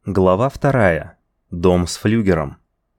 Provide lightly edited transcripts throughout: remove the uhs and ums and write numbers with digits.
Глава 2. Дом с флюгером.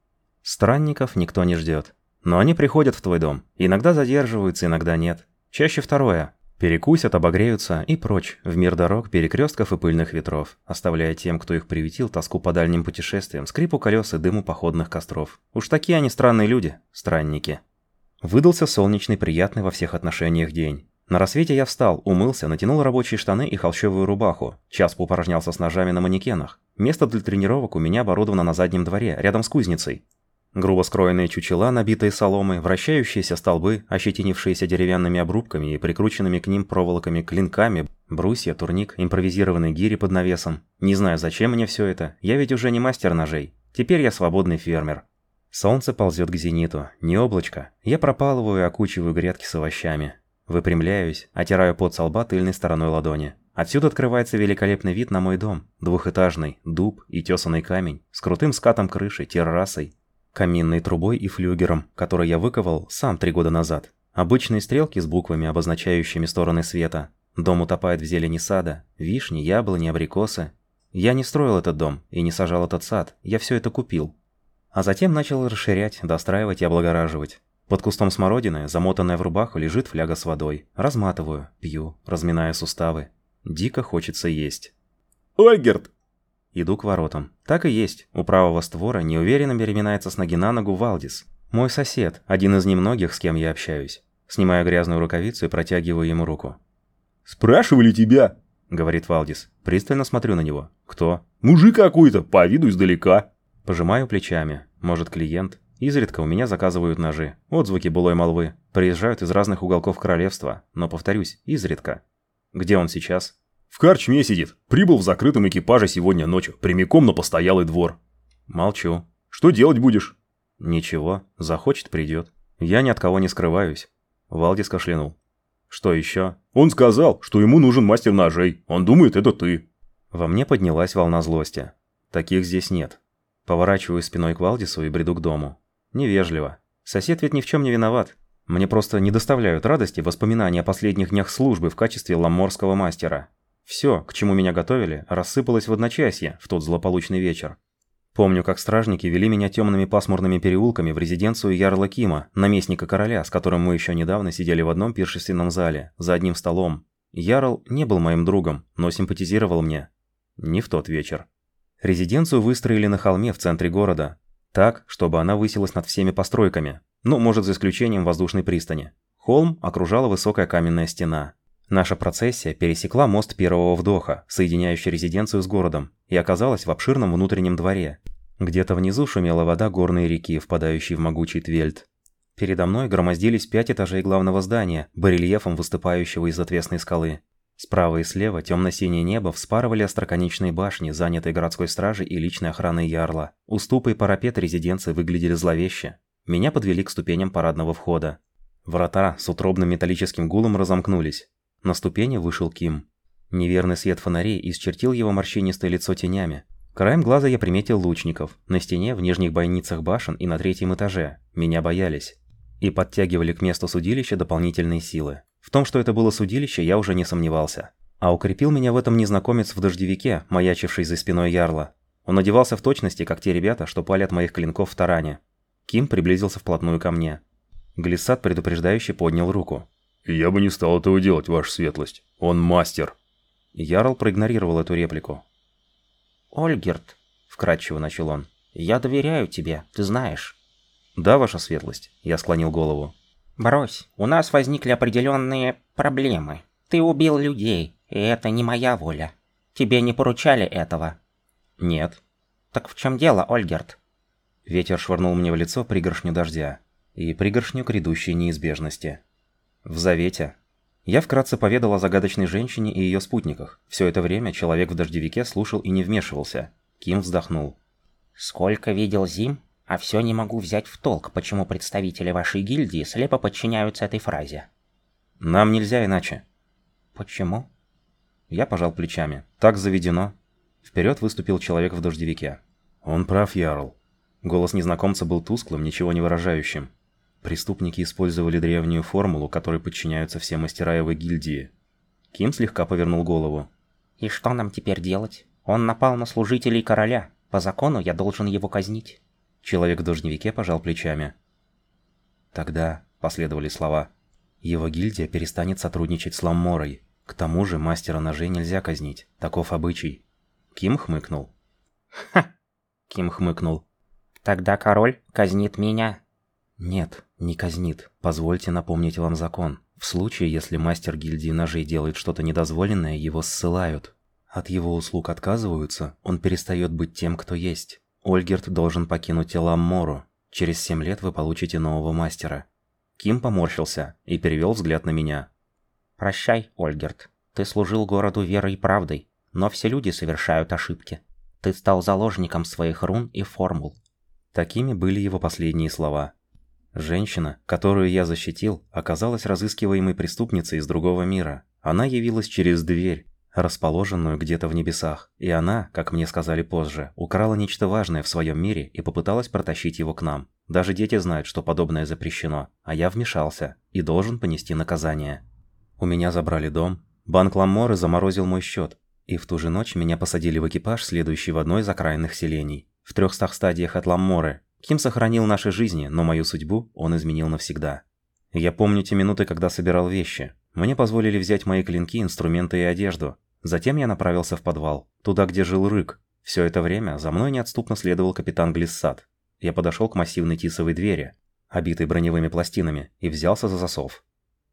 Странников никто не ждет. Но они приходят в твой дом. Иногда задерживаются, иногда нет. Чаще второе. Перекусят, обогреются и прочь, в мир дорог, перекрестков и пыльных ветров, оставляя тем, кто их приютил, тоску по дальним путешествиям, скрипу колес и дыму походных костров. Уж такие они странные люди, странники. Выдался солнечный, приятный во всех отношениях день. На рассвете я встал, умылся, натянул рабочие штаны и холщовую рубаху. Час поупражнялся с ножами на манекенах. Место для тренировок у меня оборудовано на заднем дворе, рядом с кузницей. Грубо скроенные чучела, набитые соломой, вращающиеся столбы, ощетинившиеся деревянными обрубками и прикрученными к ним проволоками, клинками, брусья, турник, импровизированные гири под навесом. Не знаю, зачем мне все это, я ведь уже не мастер ножей. Теперь я свободный фермер. Солнце ползет к зениту, не облачко. Я пропалываю и окучиваю грядки с овощами. Выпрямляюсь, оттираю пот со лба тыльной стороной ладони. Отсюда открывается великолепный вид на мой дом. Двухэтажный, дуб и тесаный камень, с крутым скатом крыши, террасой, каминной трубой и флюгером, который я выковал сам 3 года назад. Обычные стрелки с буквами, обозначающими стороны света. Дом утопает в зелени сада, вишни, яблони, абрикосы. Я не строил этот дом и не сажал этот сад, я все это купил. А затем начал расширять, достраивать и облагораживать. Под кустом смородины, замотанная в рубаху, лежит фляга с водой. Разматываю, пью, разминая суставы. Дико хочется есть. «Ольгерт!» Иду к воротам. Так и есть. У правого створа неуверенно переминается с ноги на ногу Валдис. Мой сосед, один из немногих, с кем я общаюсь. Снимаю грязную рукавицу и протягиваю ему руку. «Спрашивали тебя!» — говорит Валдис. Пристально смотрю на него. «Кто?» «Мужик какой-то, по виду издалека». Пожимаю плечами. Может, клиент? Изредка у меня заказывают ножи. Отзвуки былой молвы. Приезжают из разных уголков королевства. Но, повторюсь, изредка. Где он сейчас? «В корчме сидит. Прибыл в закрытом экипаже сегодня ночью, прямиком на постоялый двор». Молчу. «Что делать будешь?» «Ничего. Захочет, придет. Я ни от кого не скрываюсь». Валдис кашлянул. «Что еще?» «Он сказал, что ему нужен мастер ножей. Он думает, это ты». Во мне поднялась волна злости. Таких здесь нет. Поворачиваю спиной к Валдису и бреду к дому. Невежливо. Сосед ведь ни в чем не виноват. Мне просто не доставляют радости воспоминания о последних днях службы в качестве ламорского мастера. Все, к чему меня готовили, рассыпалось в одночасье в тот злополучный вечер. Помню, как стражники вели меня темными пасмурными переулками в резиденцию ярла Кима, наместника короля, с которым мы еще недавно сидели в одном пиршественном зале, за одним столом. Ярл не был моим другом, но симпатизировал мне. Не в тот вечер. Резиденцию выстроили на холме в центре города. Так, чтобы она высилась над всеми постройками. Ну, может, за исключением воздушной пристани. Холм окружала высокая каменная стена. Наша процессия пересекла мост первого вдоха, соединяющий резиденцию с городом, и оказалась в обширном внутреннем дворе. Где-то внизу шумела вода горной реки, впадающей в могучий Твельд. Передо мной громоздились 5 этажей главного здания, барельефом выступающего из отвесной скалы. Справа и слева темно-синее небо вспарывали остроконечные башни, занятые городской стражей и личной охраной ярла. Уступы и парапет резиденции выглядели зловеще. Меня подвели к ступеням парадного входа. Врата с утробным металлическим гулом разомкнулись. На ступени вышел Ким. Неверный свет фонарей исчертил его морщинистое лицо тенями. Краем глаза я приметил лучников. На стене, в нижних бойницах башен и на 3-м этаже. Меня боялись. И подтягивали к месту судилища дополнительные силы. В том, что это было судилище, я уже не сомневался. А укрепил меня в этом незнакомец в дождевике, маячивший за спиной ярла. Он одевался в точности, как те ребята, что палят моих клинков в таране. Ким приблизился вплотную ко мне. Глиссад предупреждающе поднял руку. «Я бы не стал этого делать, ваша светлость. Он мастер». Ярл проигнорировал эту реплику. «Ольгерт», — вкратчиво начал он, — «я доверяю тебе, ты знаешь». «Да, ваша светлость», — я склонил голову. «Брось, у нас возникли определенные проблемы. Ты убил людей, и это не моя воля. Тебе не поручали этого». «Нет». «Так в чем дело, Ольгерт?» Ветер швырнул мне в лицо пригоршню дождя и пригоршню грядущей неизбежности. В завете. Я вкратце поведал о загадочной женщине и ее спутниках. Все это время человек в дождевике слушал и не вмешивался. Ким вздохнул. «Сколько видел зим, а все не могу взять в толк, почему представители вашей гильдии слепо подчиняются этой фразе». «Нам нельзя иначе». «Почему?» Я пожал плечами. «Так заведено». Вперед выступил человек в дождевике. «Он прав, Ярл». Голос незнакомца был тусклым, ничего не выражающим. Преступники использовали древнюю формулу, которой подчиняются все мастера его гильдии. Ким слегка повернул голову. «И что нам теперь делать? Он напал на служителей короля. По закону я должен его казнить». Человек в дождевике пожал плечами. «Тогда», — последовали слова, — «его гильдия перестанет сотрудничать с Ламморой. К тому же мастера ножей нельзя казнить. Таков обычай». Ким хмыкнул. «Ха!» Ким хмыкнул. «Тогда король казнит меня». «Нет, не казнит. Позвольте напомнить вам закон. В случае, если мастер гильдии ножей делает что-то недозволенное, его ссылают. От его услуг отказываются, он перестает быть тем, кто есть. Ольгерт должен покинуть Ламмору. Через 7 лет вы получите нового мастера». Ким поморщился и перевел взгляд на меня. «Прощай, Ольгерт. Ты служил городу верой и правдой, но все люди совершают ошибки. Ты стал заложником своих рун и формул». Такими были его последние слова. Женщина, которую я защитил, оказалась разыскиваемой преступницей из другого мира. Она явилась через дверь, расположенную где-то в небесах, и она, как мне сказали позже, украла нечто важное в своем мире и попыталась протащить его к нам. Даже дети знают, что подобное запрещено, а я вмешался и должен понести наказание. У меня забрали дом, банк Ламморы заморозил мой счет, и в ту же ночь меня посадили в экипаж, следующий в одно из окраинных селений. В 300 стадиях от Ламморы. Ким сохранил наши жизни, но мою судьбу он изменил навсегда. Я помню те минуты, когда собирал вещи. Мне позволили взять мои клинки, инструменты и одежду. Затем я направился в подвал, туда, где жил Рык. Все это время за мной неотступно следовал капитан Глиссад. Я подошел к массивной тисовой двери, обитой броневыми пластинами, и взялся за засов.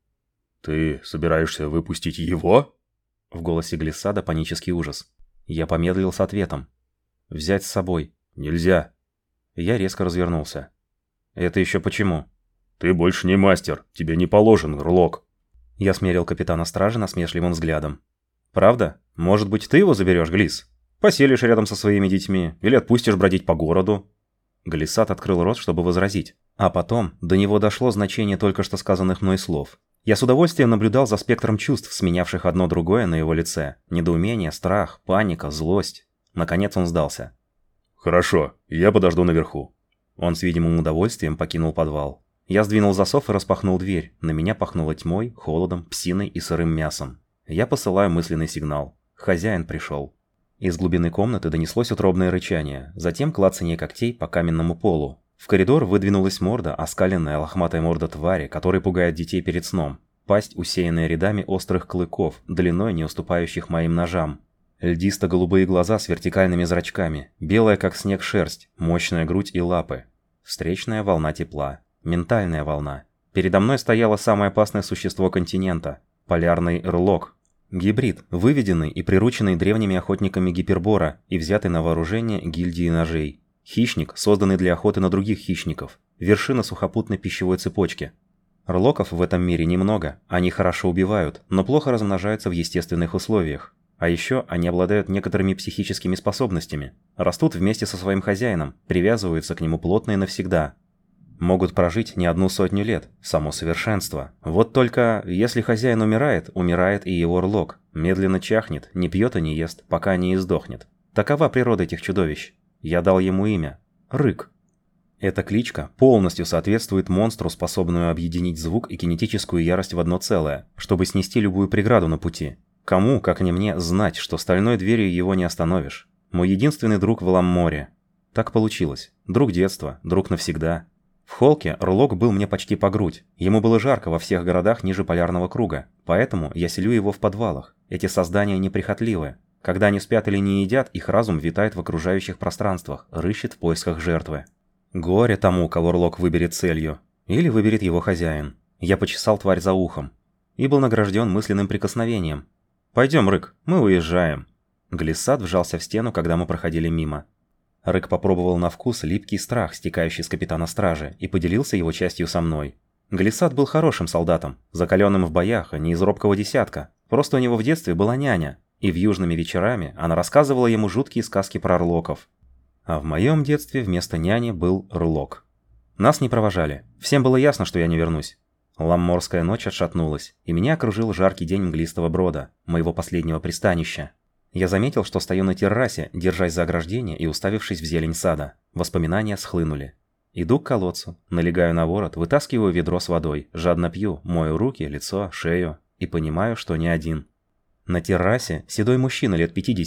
«Ты собираешься выпустить его?» В голосе Глиссада панический ужас. Я помедлил с ответом. «Взять с собой. Нельзя». Я резко развернулся. «Это еще почему?» «Ты больше не мастер. Тебе не положен Рлок». Я смерил капитана стражи насмешливым взглядом. «Правда? Может быть, ты его заберешь, Глис? Поселишь рядом со своими детьми или отпустишь бродить по городу?» Глиссад открыл рот, чтобы возразить. А потом до него дошло значение только что сказанных мной слов. Я с удовольствием наблюдал за спектром чувств, сменявших одно другое на его лице. Недоумение, страх, паника, злость. Наконец он сдался. «Хорошо, я подожду наверху». Он с видимым удовольствием покинул подвал. Я сдвинул засов и распахнул дверь. На меня пахнуло тьмой, холодом, псиной и сырым мясом. Я посылаю мысленный сигнал. Хозяин пришел. Из глубины комнаты донеслось утробное рычание, затем клацанье когтей по каменному полу. В коридор выдвинулась морда, оскаленная лохматая морда твари, которая пугает детей перед сном. Пасть, усеянная рядами острых клыков, длиной не уступающих моим ножам. Льдисто-голубые глаза с вертикальными зрачками, белая как снег шерсть, мощная грудь и лапы. Встречная волна тепла. Ментальная волна. Передо мной стояло самое опасное существо континента – полярный Рлок. Гибрид, выведенный и прирученный древними охотниками Гипербора и взятый на вооружение гильдии ножей. Хищник, созданный для охоты на других хищников. Вершина сухопутной пищевой цепочки. Рлоков в этом мире немного, они хорошо убивают, но плохо размножаются в естественных условиях. А еще они обладают некоторыми психическими способностями. Растут вместе со своим хозяином, привязываются к нему плотно и навсегда. Могут прожить не 100 лет, само совершенство. Вот только, если хозяин умирает, умирает и его Рлок. Медленно чахнет, не пьет и не ест, пока не издохнет. Такова природа этих чудовищ. Я дал ему имя – Рык. Эта кличка полностью соответствует монстру, способную объединить звук и кинетическую ярость в одно целое, чтобы снести любую преграду на пути. Кому, как не мне, знать, что стальной дверью его не остановишь? Мой единственный друг в Ламморе. Так получилось. Друг детства, друг навсегда. В Холке Рлок был мне почти по грудь. Ему было жарко во всех городах ниже полярного круга. Поэтому я селю его в подвалах. Эти создания неприхотливы. Когда они спят или не едят, их разум витает в окружающих пространствах, рыщет в поисках жертвы. Горе тому, кого Рлок выберет целью. Или выберет его хозяин. Я почесал тварь за ухом. И был награжден мысленным прикосновением. «Пойдем, Рык, мы уезжаем». Глиссад вжался в стену, когда мы проходили мимо. Рык попробовал на вкус липкий страх, стекающий с капитана стражи, и поделился его частью со мной. Глиссад был хорошим солдатом, закаленным в боях, а не из робкого десятка. Просто у него в детстве была няня, и в южными вечерами она рассказывала ему жуткие сказки про Рлоков. А в моем детстве вместо няни был Рлок. Нас не провожали. Всем было ясно, что я не вернусь. Ламморская ночь отшатнулась, и меня окружил жаркий день мглистого брода, моего последнего пристанища. Я заметил, что стою на террасе, держась за ограждение и уставившись в зелень сада. Воспоминания схлынули. Иду к колодцу, налегаю на ворот, вытаскиваю ведро с водой, жадно пью, мою руки, лицо, шею и понимаю, что не один. На террасе седой мужчина лет 50.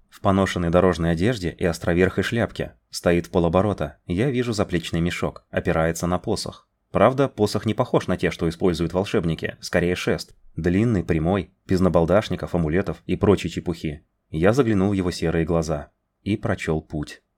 В поношенной дорожной одежде и островерхой шляпке. Стоит в полоборота. Я вижу заплечный мешок. Опирается на посох. Правда, посох не похож на те, что используют волшебники. Скорее шест. Длинный, прямой, без набалдашников, амулетов и прочей чепухи. Я заглянул в его серые глаза. И прочел путь.